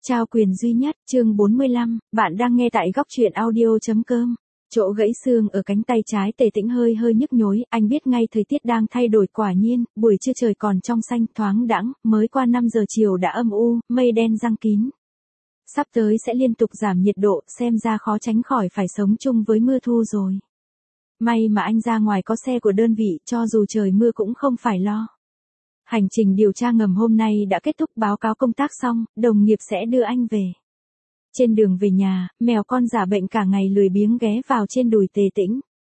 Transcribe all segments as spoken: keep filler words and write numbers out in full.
Trao quyền duy nhất, chương bốn mươi lăm, bạn đang nghe tại góc truyện audio.com. Chỗ gãy xương ở cánh tay trái Tề Tĩnh hơi hơi nhức nhối, anh biết ngay thời tiết đang thay đổi quả nhiên, buổi trưa trời còn trong xanh thoáng đãng, mới qua năm giờ chiều đã âm u, mây đen giăng kín. Sắp tới sẽ liên tục giảm nhiệt độ, xem ra khó tránh khỏi phải sống chung với mưa thu rồi. May mà anh ra ngoài có xe của đơn vị, cho dù trời mưa cũng không phải lo. Hành trình điều tra ngầm hôm nay đã kết thúc, báo cáo công tác xong, đồng nghiệp sẽ đưa anh về. Trên đường về nhà, mèo con giả bệnh cả ngày lười biếng ghé vào trên đùi Tề Tĩnh.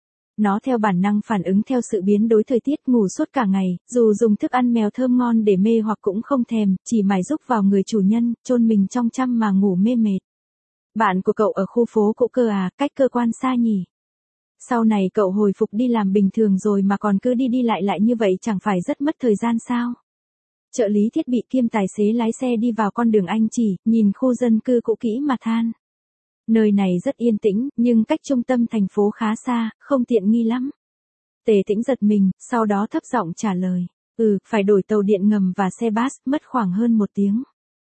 Nó theo bản năng phản ứng theo sự biến đổi thời tiết, ngủ suốt cả ngày, dù dùng thức ăn mèo thơm ngon để mê hoặc cũng không thèm, chỉ mải rúc vào người chủ nhân, chôn mình trong chăn mà ngủ mê mệt. Bạn của cậu ở khu phố cũ cơ à, cách cơ quan xa nhỉ? Sau này cậu hồi phục đi làm bình thường rồi mà còn cứ đi đi lại lại như vậy chẳng phải rất mất thời gian sao? Trợ lý thiết bị kiêm tài xế lái xe đi vào con đường anh chỉ, nhìn khu dân cư cũ kỹ mà than. Nơi này rất yên tĩnh, nhưng cách trung tâm thành phố khá xa, không tiện nghi lắm. Tề Tĩnh giật mình, sau đó thấp giọng trả lời. Ừ, phải đổi tàu điện ngầm và xe bus, mất khoảng hơn một tiếng.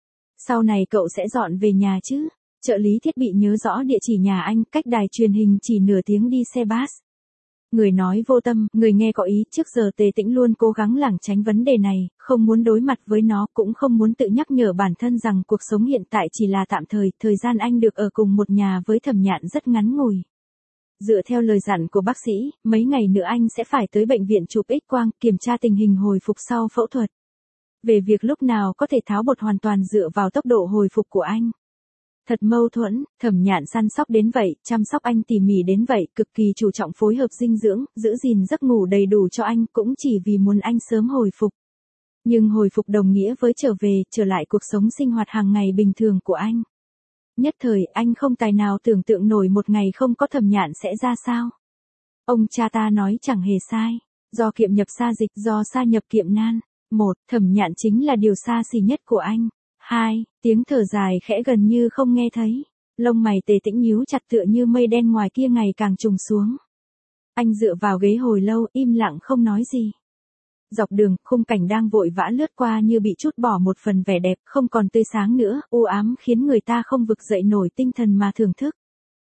Sau này cậu sẽ dọn về nhà chứ? Trợ lý thiết bị nhớ rõ địa chỉ nhà anh, cách đài truyền hình chỉ nửa tiếng đi xe bus. Người nói vô tâm, người nghe có ý, trước giờ Tề Tĩnh luôn cố gắng lảng tránh vấn đề này, không muốn đối mặt với nó, cũng không muốn tự nhắc nhở bản thân rằng cuộc sống hiện tại chỉ là tạm thời, thời gian anh được ở cùng một nhà với Thẩm Nhạn rất ngắn ngủi. Dựa theo lời dặn của bác sĩ, mấy ngày nữa anh sẽ phải tới bệnh viện chụp X-quang, kiểm tra tình hình hồi phục sau phẫu thuật. Về việc lúc nào có thể tháo bột hoàn toàn dựa vào tốc độ hồi phục của anh. Thật mâu thuẫn, Thẩm Nhạn săn sóc đến vậy, chăm sóc anh tỉ mỉ đến vậy, cực kỳ chú trọng phối hợp dinh dưỡng, giữ gìn giấc ngủ đầy đủ cho anh, cũng chỉ vì muốn anh sớm hồi phục. Nhưng hồi phục đồng nghĩa với trở về, trở lại cuộc sống sinh hoạt hàng ngày bình thường của anh. Nhất thời, anh không tài nào tưởng tượng nổi một ngày không có Thẩm Nhạn sẽ ra sao. Ông cha ta nói chẳng hề sai, do kiệm nhập xa dịch, do xa nhập kiệm nan. Một, Thẩm Nhạn chính là điều xa xỉ nhất của anh. Hai, tiếng thở dài khẽ gần như không nghe thấy. Lông mày Tề Tĩnh nhíu chặt tựa như mây đen ngoài kia ngày càng trùng xuống. Anh dựa vào ghế hồi lâu, im lặng không nói gì. Dọc đường, khung cảnh đang vội vã lướt qua như bị trút bỏ một phần vẻ đẹp, không còn tươi sáng nữa, u ám khiến người ta không vực dậy nổi tinh thần mà thưởng thức.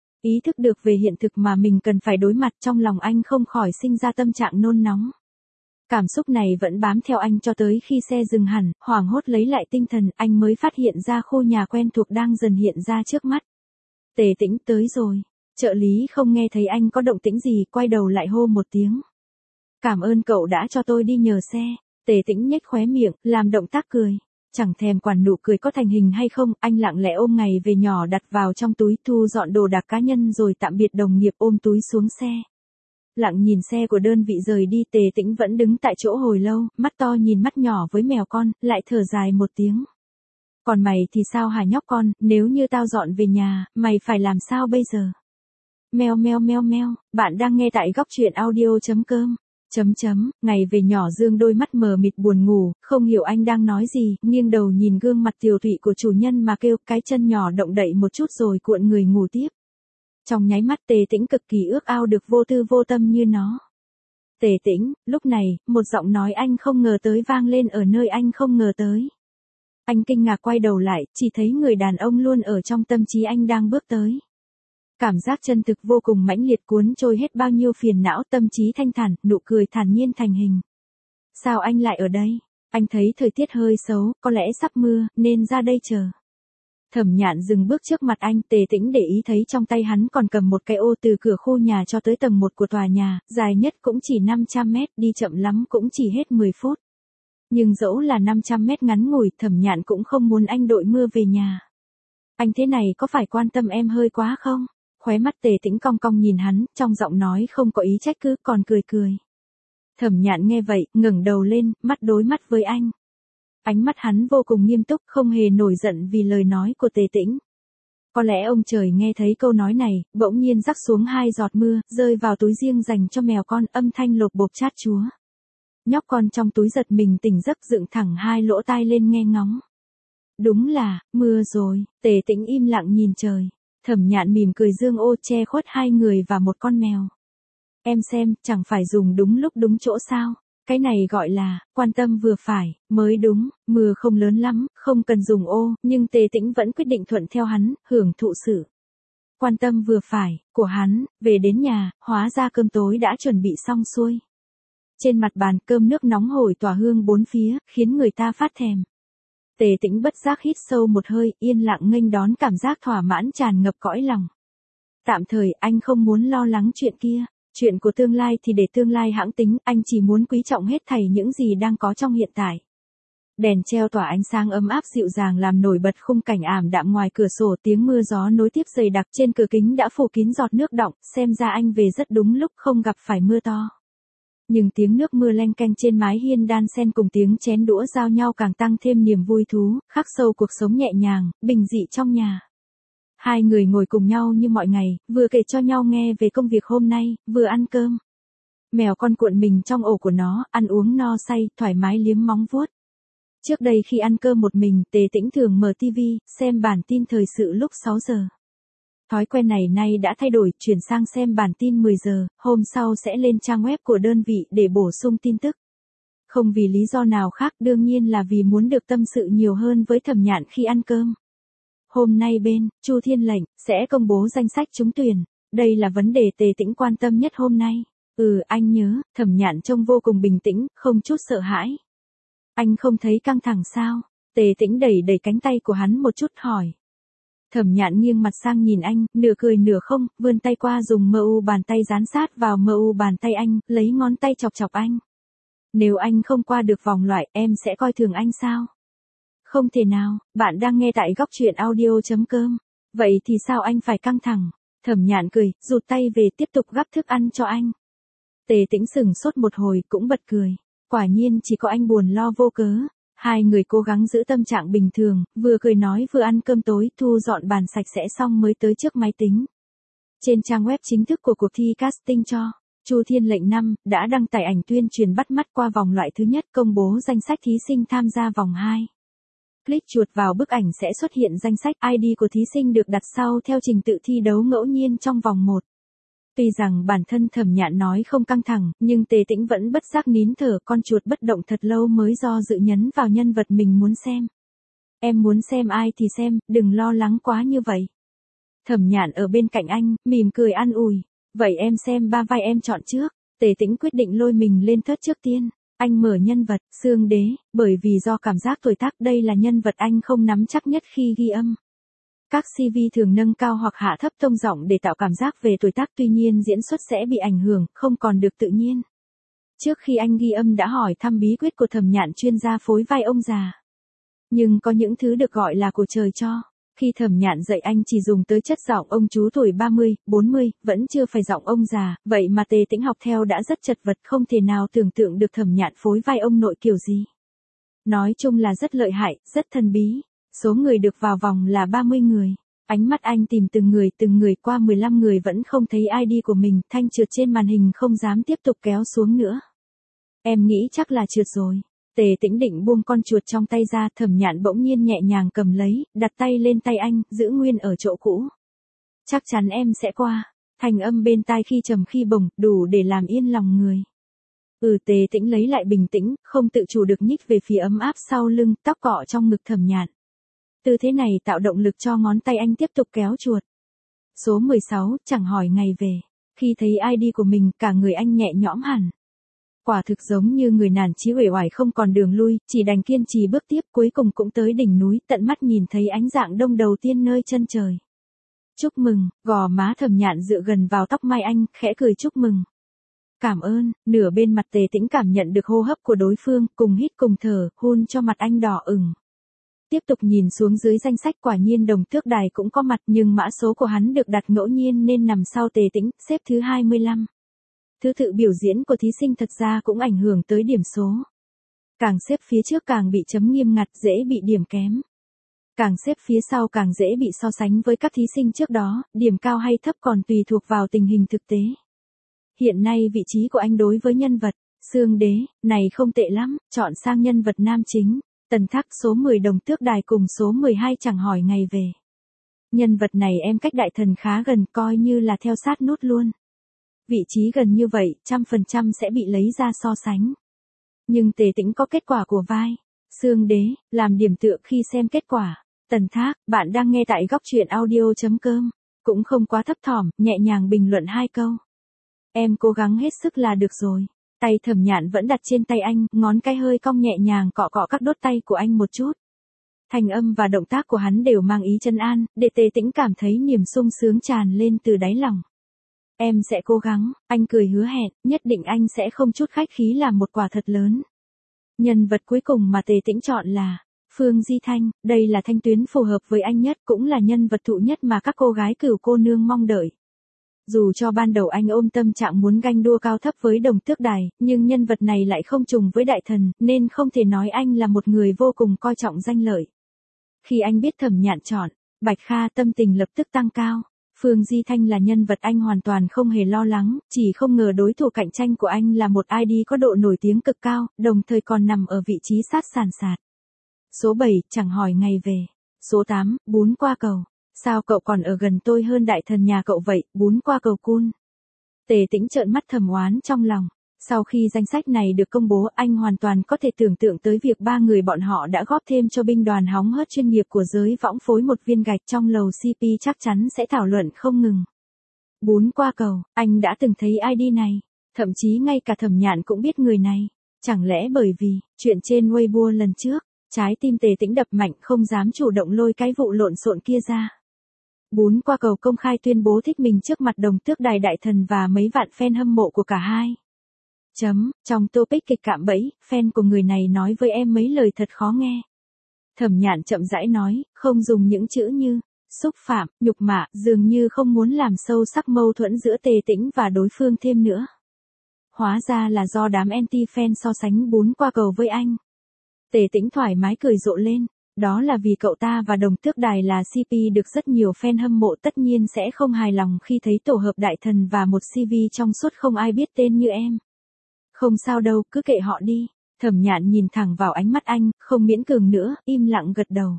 Ý thức được về hiện thực mà mình cần phải đối mặt, trong lòng anh không khỏi sinh ra tâm trạng nôn nóng. Cảm xúc này vẫn bám theo anh cho tới khi xe dừng hẳn, hoảng hốt lấy lại tinh thần, anh mới phát hiện ra khu nhà quen thuộc đang dần hiện ra trước mắt. Tề Tĩnh tới rồi. Trợ lý không nghe thấy anh có động tĩnh gì, quay đầu lại hô một tiếng. Cảm ơn cậu đã cho tôi đi nhờ xe. Tề Tĩnh nhếch khóe miệng, làm động tác cười. Chẳng thèm quản nụ cười có thành hình hay không, anh lặng lẽ ôm ngày về nhỏ đặt vào trong túi, thu dọn đồ đạc cá nhân rồi tạm biệt đồng nghiệp, ôm túi xuống xe. Lặng nhìn xe của đơn vị rời đi, Tề Tĩnh vẫn đứng tại chỗ hồi lâu, mắt to nhìn mắt nhỏ với mèo con, lại thở dài một tiếng. Còn mày thì sao hả nhóc con, nếu như tao dọn về nhà, mày phải làm sao bây giờ? Meo meo meo meo, bạn đang nghe tại góc truyện audio.com. Chấm chấm, ngày về nhỏ dương đôi mắt mờ mịt buồn ngủ, không hiểu anh đang nói gì, nghiêng đầu nhìn gương mặt tiều tụy của chủ nhân mà kêu, cái chân nhỏ động đậy một chút rồi cuộn người ngủ tiếp. Trong nháy mắt Tề Tĩnh cực kỳ ước ao được vô tư vô tâm như nó. Tề Tĩnh, lúc này, một giọng nói anh không ngờ tới vang lên ở nơi anh không ngờ tới. Anh kinh ngạc quay đầu lại, chỉ thấy người đàn ông luôn ở trong tâm trí anh đang bước tới. Cảm giác chân thực vô cùng mãnh liệt cuốn trôi hết bao nhiêu phiền não, tâm trí thanh thản, nụ cười thản nhiên thành hình. Sao anh lại ở đây? Anh thấy thời tiết hơi xấu, có lẽ sắp mưa, nên ra đây chờ. Thẩm Nhạn dừng bước trước mặt anh, Tề Tĩnh để ý thấy trong tay hắn còn cầm một cái ô từ cửa khu nhà cho tới tầng một của tòa nhà, dài nhất cũng chỉ năm trăm mét, đi chậm lắm cũng chỉ hết mười phút. Nhưng dẫu là năm trăm mét ngắn ngủi, Thẩm Nhạn cũng không muốn anh đội mưa về nhà. Anh thế này có phải quan tâm em hơi quá không? Khóe mắt Tề Tĩnh cong cong nhìn hắn, trong giọng nói không có ý trách cứ, còn cười cười. Thẩm Nhạn nghe vậy, ngẩng đầu lên, mắt đối mắt với anh. Ánh mắt hắn vô cùng nghiêm túc, không hề nổi giận vì lời nói của Tề Tĩnh. Có lẽ ông trời nghe thấy câu nói này, bỗng nhiên rắc xuống hai giọt mưa, rơi vào túi riêng dành cho mèo con, âm thanh lột bột chát chúa. Nhóc con trong túi giật mình tỉnh giấc, dựng thẳng hai lỗ tai lên nghe ngóng. Đúng là, mưa rồi. Tề Tĩnh im lặng nhìn trời. Thẩm Nhạn mỉm cười dương ô che khuất hai người và một con mèo. Em xem, chẳng phải dùng đúng lúc đúng chỗ sao? Cái này gọi là, quan tâm vừa phải, mới đúng, mưa không lớn lắm, không cần dùng ô, nhưng Tề Tĩnh vẫn quyết định thuận theo hắn, hưởng thụ sự quan tâm vừa phải, của hắn, về đến nhà, hóa ra cơm tối đã chuẩn bị xong xuôi. Trên mặt bàn cơm nước nóng hổi tỏa hương bốn phía, khiến người ta phát thèm. Tề Tĩnh bất giác hít sâu một hơi, yên lặng nghênh đón cảm giác thỏa mãn tràn ngập cõi lòng. Tạm thời anh không muốn lo lắng chuyện kia, chuyện của tương lai thì để tương lai hãng tính, anh chỉ muốn quý trọng hết thảy những gì đang có trong hiện tại. Đèn treo tỏa ánh sáng ấm áp dịu dàng làm nổi bật khung cảnh ảm đạm ngoài cửa sổ, tiếng mưa gió nối tiếp dày đặc trên cửa kính đã phủ kín giọt nước đọng, xem ra anh về rất đúng lúc không gặp phải mưa to. Nhưng tiếng nước mưa leng keng trên mái hiên đan xen cùng tiếng chén đũa giao nhau càng tăng thêm niềm vui thú, khắc sâu cuộc sống nhẹ nhàng, bình dị trong nhà. Hai người ngồi cùng nhau như mọi ngày, vừa kể cho nhau nghe về công việc hôm nay, vừa ăn cơm. Mèo con cuộn mình trong ổ của nó, ăn uống no say, thoải mái liếm móng vuốt. Trước đây khi ăn cơm một mình, Tề Tĩnh thường mở tivi, xem bản tin thời sự lúc sáu giờ. Thói quen này nay đã thay đổi, chuyển sang xem bản tin mười giờ, hôm sau sẽ lên trang web của đơn vị để bổ sung tin tức. Không vì lý do nào khác, đương nhiên là vì muốn được tâm sự nhiều hơn với Thẩm Nhạn khi ăn cơm. Hôm nay bên Chu Thiên Lệnh sẽ công bố danh sách trúng tuyển, đây là vấn đề Tề Tĩnh quan tâm nhất hôm nay. Ừ, anh nhớ, Thẩm Nhạn trông vô cùng bình tĩnh, không chút sợ hãi. Anh không thấy căng thẳng sao? Tề Tĩnh đẩy đẩy cánh tay của hắn một chút hỏi. Thẩm Nhạn nghiêng mặt sang nhìn anh, nửa cười nửa không, vươn tay qua dùng mờ u bàn tay dán sát vào mờ u bàn tay anh, lấy ngón tay chọc chọc anh. Nếu anh không qua được vòng loại, em sẽ coi thường anh sao? Không thể nào, bạn đang nghe tại góc truyện audio chấm com. Vậy thì sao anh phải căng thẳng? Thẩm Nhạn cười, rụt tay về tiếp tục gắp thức ăn cho anh. Tề Tĩnh sừng sốt một hồi cũng bật cười. Quả nhiên chỉ có anh buồn lo vô cớ. Hai người cố gắng giữ tâm trạng bình thường, vừa cười nói vừa ăn cơm tối, thu dọn bàn sạch sẽ xong mới tới trước máy tính. Trên trang web chính thức của cuộc thi casting cho Chu Thiên Lệnh năm đã đăng tải ảnh tuyên truyền bắt mắt qua vòng loại thứ nhất, công bố danh sách thí sinh tham gia vòng hai. Click chuột vào bức ảnh sẽ xuất hiện danh sách, i đê của thí sinh được đặt sau theo trình tự thi đấu ngẫu nhiên trong vòng một. Tuy rằng bản thân Thẩm Nhạn nói không căng thẳng, nhưng Tề Tĩnh vẫn bất giác nín thở, con chuột bất động thật lâu mới do dự nhấn vào nhân vật mình muốn xem. Em muốn xem ai thì xem, đừng lo lắng quá như vậy. Thẩm Nhạn ở bên cạnh anh, mỉm cười an ủi. Vậy em xem ba vai em chọn trước. Tề Tĩnh quyết định lôi mình lên thớt trước tiên. Anh mở nhân vật, Xương Đế, bởi vì do cảm giác tuổi tác đây là nhân vật anh không nắm chắc nhất khi ghi âm. Các xê vê thường nâng cao hoặc hạ thấp tông giọng để tạo cảm giác về tuổi tác, tuy nhiên diễn xuất sẽ bị ảnh hưởng, không còn được tự nhiên. Trước khi anh ghi âm đã hỏi thăm bí quyết của Thẩm Nhạn chuyên gia phối vai ông già. Nhưng có những thứ được gọi là của trời cho. Khi Thẩm Nhạn dạy anh chỉ dùng tới chất giọng ông chú tuổi ba mươi, bốn mươi, vẫn chưa phải giọng ông già, vậy mà Tề Tĩnh học theo đã rất chật vật, không thể nào tưởng tượng được Thẩm Nhạn phối vai ông nội kiểu gì. Nói chung là rất lợi hại, rất thần bí. Số người được vào vòng là ba mươi người. Ánh mắt anh tìm từng người từng người qua mười lăm người vẫn không thấy i đê của mình, thanh trượt trên màn hình không dám tiếp tục kéo xuống nữa. Em nghĩ chắc là trượt rồi. Tề Tĩnh định buông con chuột trong tay ra, Thẩm Nhạn bỗng nhiên nhẹ nhàng cầm lấy, đặt tay lên tay anh, giữ nguyên ở chỗ cũ. Chắc chắn em sẽ qua. Thành âm bên tai khi trầm khi bổng, đủ để làm yên lòng người. Ừ, Tề Tĩnh lấy lại bình tĩnh, không tự chủ được nhích về phía ấm áp sau lưng, tóc cọ trong ngực Thẩm Nhạn. Tư thế này tạo động lực cho ngón tay anh tiếp tục kéo chuột. Số mười sáu, chẳng hỏi ngày về. Khi thấy i đê của mình, cả người anh nhẹ nhõm hẳn. Quả thực giống như người nản chí uể oải không còn đường lui, chỉ đành kiên trì bước tiếp, cuối cùng cũng tới đỉnh núi, tận mắt nhìn thấy ánh dạng đông đầu tiên nơi chân trời. Chúc mừng, gò má Thẩm Nhạn dựa gần vào tóc mai anh, khẽ cười chúc mừng. Cảm ơn, nửa bên mặt Tề Tĩnh cảm nhận được hô hấp của đối phương, cùng hít cùng thở, hôn cho mặt anh đỏ ửng. Tiếp tục nhìn xuống dưới danh sách, quả nhiên Đồng Tước Đài cũng có mặt, nhưng mã số của hắn được đặt ngẫu nhiên nên nằm sau Tề Tĩnh, xếp thứ hai mươi lăm. Thứ tự biểu diễn của thí sinh thật ra cũng ảnh hưởng tới điểm số. Càng xếp phía trước càng bị chấm nghiêm ngặt, dễ bị điểm kém. Càng xếp phía sau càng dễ bị so sánh với các thí sinh trước đó, điểm cao hay thấp còn tùy thuộc vào tình hình thực tế. Hiện nay vị trí của anh đối với nhân vật Xương Đế này không tệ lắm, chọn sang nhân vật nam chính. Tần Thác số mười Đồng Tước Đài cùng số mười hai chẳng hỏi ngày về. Nhân vật này em cách đại thần khá gần, coi như là theo sát nút luôn. Vị trí gần như vậy, trăm phần trăm sẽ bị lấy ra so sánh. Nhưng Tề Tĩnh có kết quả của vai Sương Đế, làm điểm tựa khi xem kết quả. Tần Thác, bạn đang nghe tại góc truyện audio.com. Cũng không quá thấp thỏm, nhẹ nhàng bình luận hai câu. Em cố gắng hết sức là được rồi. Tay Thẩm Nhạn vẫn đặt trên tay anh, ngón cái hơi cong nhẹ nhàng cọ cọ các đốt tay của anh một chút. Thành âm và động tác của hắn đều mang ý trấn an, để Tề Tĩnh cảm thấy niềm sung sướng tràn lên từ đáy lòng. Em sẽ cố gắng, anh cười hứa hẹn, nhất định anh sẽ không chút khách khí làm một quả thật lớn. Nhân vật cuối cùng mà Tề Tĩnh chọn là Phương Di Thanh, đây là thanh tuyến phù hợp với anh nhất, cũng là nhân vật thụ nhất mà các cô gái Cửu cô nương mong đợi. Dù cho ban đầu anh ôm tâm trạng muốn ganh đua cao thấp với Đồng Tước Đài, nhưng nhân vật này lại không trùng với đại thần, nên không thể nói anh là một người vô cùng coi trọng danh lợi. Khi anh biết Thẩm Nhạn chọn Bạch Kha, tâm tình lập tức tăng cao. Phương Di Thanh là nhân vật anh hoàn toàn không hề lo lắng, chỉ không ngờ đối thủ cạnh tranh của anh là một i đê có độ nổi tiếng cực cao, đồng thời còn nằm ở vị trí sát sàn sạt. Số bảy, chẳng hỏi ngày về. Số tám, bún qua cầu. Sao cậu còn ở gần tôi hơn đại thần nhà cậu vậy, bún qua cầu cun. Tề Tĩnh trợn mắt thầm oán trong lòng. Sau khi danh sách này được công bố, anh hoàn toàn có thể tưởng tượng tới việc ba người bọn họ đã góp thêm cho binh đoàn hóng hớt chuyên nghiệp của giới võng phối một viên gạch trong lầu xê pê, chắc chắn sẽ thảo luận không ngừng. Bún qua cầu, anh đã từng thấy i đê này, thậm chí ngay cả Thẩm Nhạn cũng biết người này. Chẳng lẽ bởi vì chuyện trên Weibo lần trước, trái tim Tề Tĩnh đập mạnh, không dám chủ động lôi cái vụ lộn xộn kia ra. Bún qua cầu công khai tuyên bố thích mình trước mặt Đồng Tước Đài đại thần và mấy vạn fan hâm mộ của cả hai. Chấm, trong topic kịch cạm bẫy, fan của người này nói với em mấy lời thật khó nghe. Thẩm Nhạn chậm rãi nói, không dùng những chữ như xúc phạm, nhục mạ, dường như không muốn làm sâu sắc mâu thuẫn giữa Tề Tĩnh và đối phương thêm nữa. Hóa ra là do đám anti-fan so sánh bún qua cầu với anh. Tề Tĩnh thoải mái cười rộ lên, đó là vì cậu ta và Đồng Tước Đài là xê pê được rất nhiều fan hâm mộ, tất nhiên sẽ không hài lòng khi thấy tổ hợp đại thần và một xê vê trong suốt không ai biết tên như em. Không sao đâu, cứ kệ họ đi. Thẩm Nhạn nhìn thẳng vào ánh mắt anh, không miễn cường nữa, im lặng gật đầu.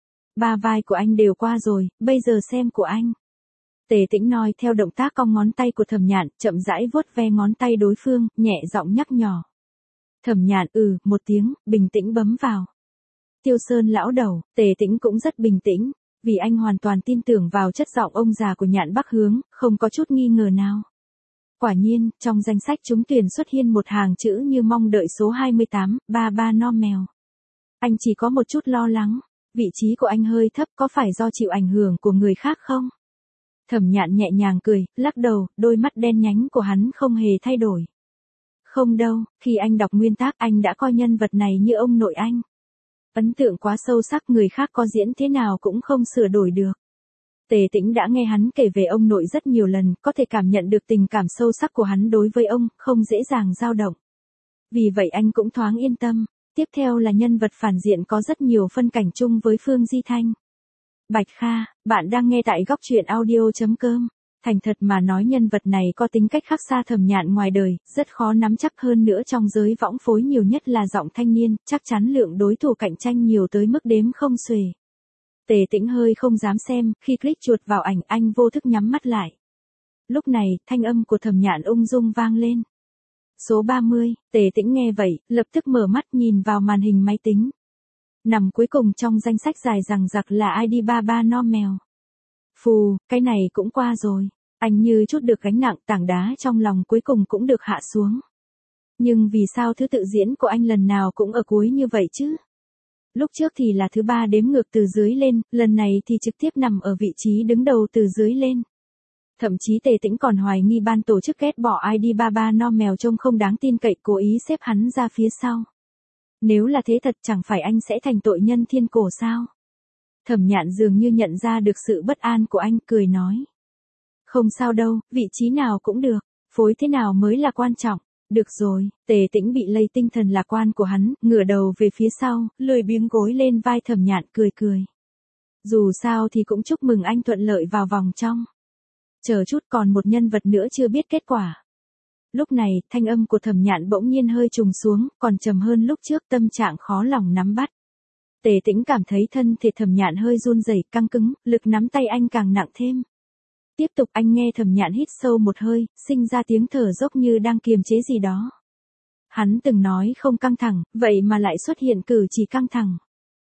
Ba vai của anh đều qua rồi, bây giờ xem của anh. Tề Tĩnh nói theo động tác cong ngón tay của Thẩm Nhạn, chậm rãi vuốt ve ngón tay đối phương, nhẹ giọng nhắc nhở. Thẩm Nhạn ừ, một tiếng, bình tĩnh bấm vào. Tiêu Sơn lão đầu, Tề Tĩnh cũng rất bình tĩnh, vì anh hoàn toàn tin tưởng vào chất giọng ông già của Nhạn Bắc Hướng, không có chút nghi ngờ nào. Quả nhiên, trong danh sách trúng tuyển xuất hiện một hàng chữ như mong đợi số hai mươi tám, ba ba no mèo. Anh chỉ có một chút lo lắng, vị trí của anh hơi thấp, có phải do chịu ảnh hưởng của người khác không? Thẩm Nhạn nhẹ nhàng cười, lắc đầu, đôi mắt đen nhánh của hắn không hề thay đổi. Không đâu, khi anh đọc nguyên tác anh đã coi nhân vật này như ông nội anh. Ấn tượng quá sâu sắc, người khác có diễn thế nào cũng không sửa đổi được. Tề Tĩnh đã nghe hắn kể về ông nội rất nhiều lần, có thể cảm nhận được tình cảm sâu sắc của hắn đối với ông, không dễ dàng dao động. Vì vậy anh cũng thoáng yên tâm. Tiếp theo là nhân vật phản diện có rất nhiều phân cảnh chung với Phương Di Thanh. Bạch Kha, bạn đang nghe tại góc truyện audio.com. Thành thật mà nói, nhân vật này có tính cách khác xa Thẩm Nhạn ngoài đời, rất khó nắm chắc, hơn nữa trong giới võng phối nhiều nhất là giọng thanh niên, chắc chắn lượng đối thủ cạnh tranh nhiều tới mức đếm không xuể. Tề Tĩnh hơi không dám xem, khi click chuột vào ảnh anh vô thức nhắm mắt lại. Lúc này, thanh âm của Thẩm Nhạn ung dung vang lên. Số ba mươi, Tề Tĩnh nghe vậy, lập tức mở mắt nhìn vào màn hình máy tính. Nằm cuối cùng trong danh sách dài dằng dặc là i đê ba ba no mèo. Phù, cái này cũng qua rồi. Anh như chút được gánh nặng, tảng đá trong lòng cuối cùng cũng được hạ xuống. Nhưng vì sao thứ tự diễn của anh lần nào cũng ở cuối như vậy chứ? Lúc trước thì là thứ ba đếm ngược từ dưới lên, lần này thì trực tiếp nằm ở vị trí đứng đầu từ dưới lên. Thậm chí Tề Tĩnh còn hoài nghi ban tổ chức ghét bỏ i đê ba ba no mèo trông không đáng tin cậy, cố ý xếp hắn ra phía sau. Nếu là thế thật, chẳng phải anh sẽ thành tội nhân thiên cổ sao? Thẩm Nhạn dường như nhận ra được sự bất an của anh, cười nói. Không sao đâu, vị trí nào cũng được, phối thế nào mới là quan trọng. Được rồi, Tề Tĩnh bị lây tinh thần lạc quan của hắn, ngửa đầu về phía sau, lười biếng gối lên vai Thẩm Nhạn, cười cười. Dù sao thì cũng chúc mừng anh thuận lợi vào vòng trong. Chờ chút, còn một nhân vật nữa chưa biết kết quả. Lúc này, thanh âm của Thẩm Nhạn bỗng nhiên hơi trùng xuống, còn trầm hơn lúc trước, tâm trạng khó lòng nắm bắt. Tề Tĩnh cảm thấy thân thể Thẩm Nhạn hơi run rẩy, căng cứng, lực nắm tay anh càng nặng thêm. Tiếp tục, anh nghe Thẩm Nhạn hít sâu một hơi, sinh ra tiếng thở dốc như đang kiềm chế gì đó. Hắn từng nói không căng thẳng, vậy mà lại xuất hiện cử chỉ căng thẳng.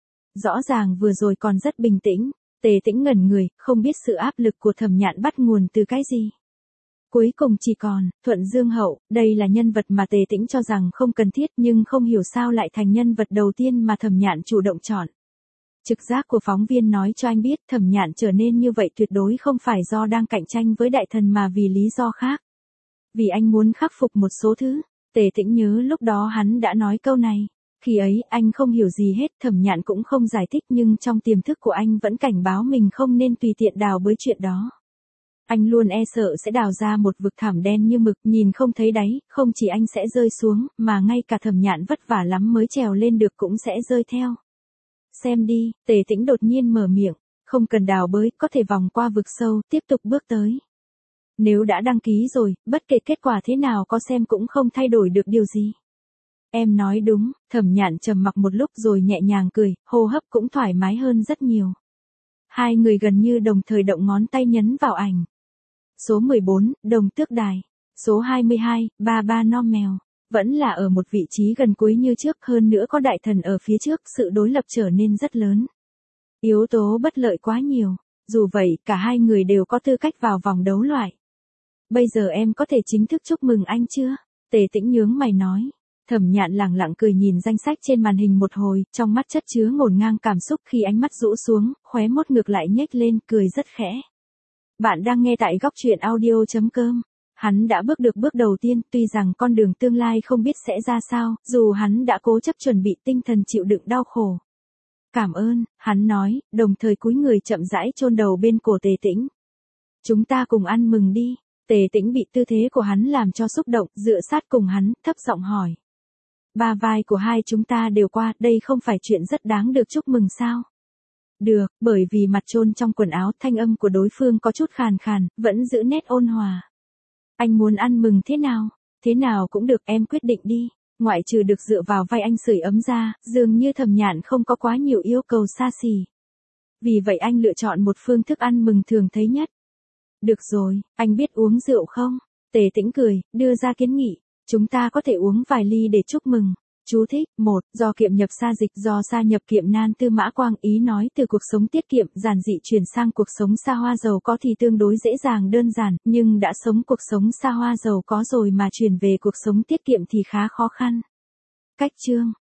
Rõ ràng vừa rồi còn rất bình tĩnh, Tề Tĩnh ngẩn người, không biết sự áp lực của Thẩm Nhạn bắt nguồn từ cái gì. Cuối cùng chỉ còn, Thuận Dương Hậu, đây là nhân vật mà Tề Tĩnh cho rằng không cần thiết nhưng không hiểu sao lại thành nhân vật đầu tiên mà Thẩm Nhạn chủ động chọn. Trực giác của phóng viên nói cho anh biết Thẩm Nhạn trở nên như vậy tuyệt đối không phải do đang cạnh tranh với đại thần mà vì lý do khác. Vì anh muốn khắc phục một số thứ. Tề Tĩnh nhớ lúc đó hắn đã nói câu này. Khi ấy anh không hiểu gì hết, Thẩm Nhạn cũng không giải thích nhưng trong tiềm thức của anh vẫn cảnh báo mình không nên tùy tiện đào bới chuyện đó. Anh luôn e sợ sẽ đào ra một vực thẳm đen như mực, nhìn không thấy đáy, không chỉ anh sẽ rơi xuống, mà ngay cả Thẩm Nhạn vất vả lắm mới trèo lên được cũng sẽ rơi theo. Xem đi, Tề Tĩnh đột nhiên mở miệng, không cần đào bới, có thể vòng qua vực sâu, tiếp tục bước tới. Nếu đã đăng ký rồi, bất kể kết quả thế nào có xem cũng không thay đổi được điều gì. Em nói đúng, Thẩm Nhạn trầm mặc một lúc rồi nhẹ nhàng cười, hô hấp cũng thoải mái hơn rất nhiều. Hai người gần như đồng thời động ngón tay nhấn vào ảnh. Số mười bốn, Đồng Tước Đài. Số hai mươi hai, Ba Ba Non Mèo. Vẫn là ở một vị trí gần cuối như trước, hơn nữa có đại thần ở phía trước, sự đối lập trở nên rất lớn. Yếu tố bất lợi quá nhiều. Dù vậy, cả hai người đều có tư cách vào vòng đấu loại. Bây giờ em có thể chính thức chúc mừng anh chưa? Tề Tĩnh nhướng mày nói. Thẩm Nhạn lẳng lặng cười nhìn danh sách trên màn hình một hồi, trong mắt chất chứa ngổn ngang cảm xúc khi ánh mắt rũ xuống, khóe mốt ngược lại nhếch lên, cười rất khẽ. Bạn đang nghe tại góc truyện audio chấm com. Hắn đã bước được bước đầu tiên, tuy rằng con đường tương lai không biết sẽ ra sao, dù hắn đã cố chấp chuẩn bị tinh thần chịu đựng đau khổ. Cảm ơn, hắn nói, đồng thời cúi người chậm rãi chôn đầu bên cổ Tề Tĩnh. Chúng ta cùng ăn mừng đi. Tề Tĩnh bị tư thế của hắn làm cho xúc động, dựa sát cùng hắn, thấp giọng hỏi. Ba vai của hai chúng ta đều qua, đây không phải chuyện rất đáng được chúc mừng sao? Được, bởi vì mặt chôn trong quần áo, thanh âm của đối phương có chút khàn khàn, vẫn giữ nét ôn hòa. Anh muốn ăn mừng thế nào? Thế nào cũng được, em quyết định đi. Ngoại trừ được dựa vào vai anh sưởi ấm ra, dường như Thẩm Nhạn không có quá nhiều yêu cầu xa xỉ. Vì vậy anh lựa chọn một phương thức ăn mừng thường thấy nhất. Được rồi, anh biết uống rượu không? Tề Tĩnh cười, đưa ra kiến nghị. Chúng ta có thể uống vài ly để chúc mừng. Chú thích, một, do kiệm nhập xa dịch, do xa nhập kiệm nan Tư Mã Quang ý nói từ cuộc sống tiết kiệm, giản dị chuyển sang cuộc sống xa hoa giàu có thì tương đối dễ dàng đơn giản, nhưng đã sống cuộc sống xa hoa giàu có rồi mà chuyển về cuộc sống tiết kiệm thì khá khó khăn. Cách chương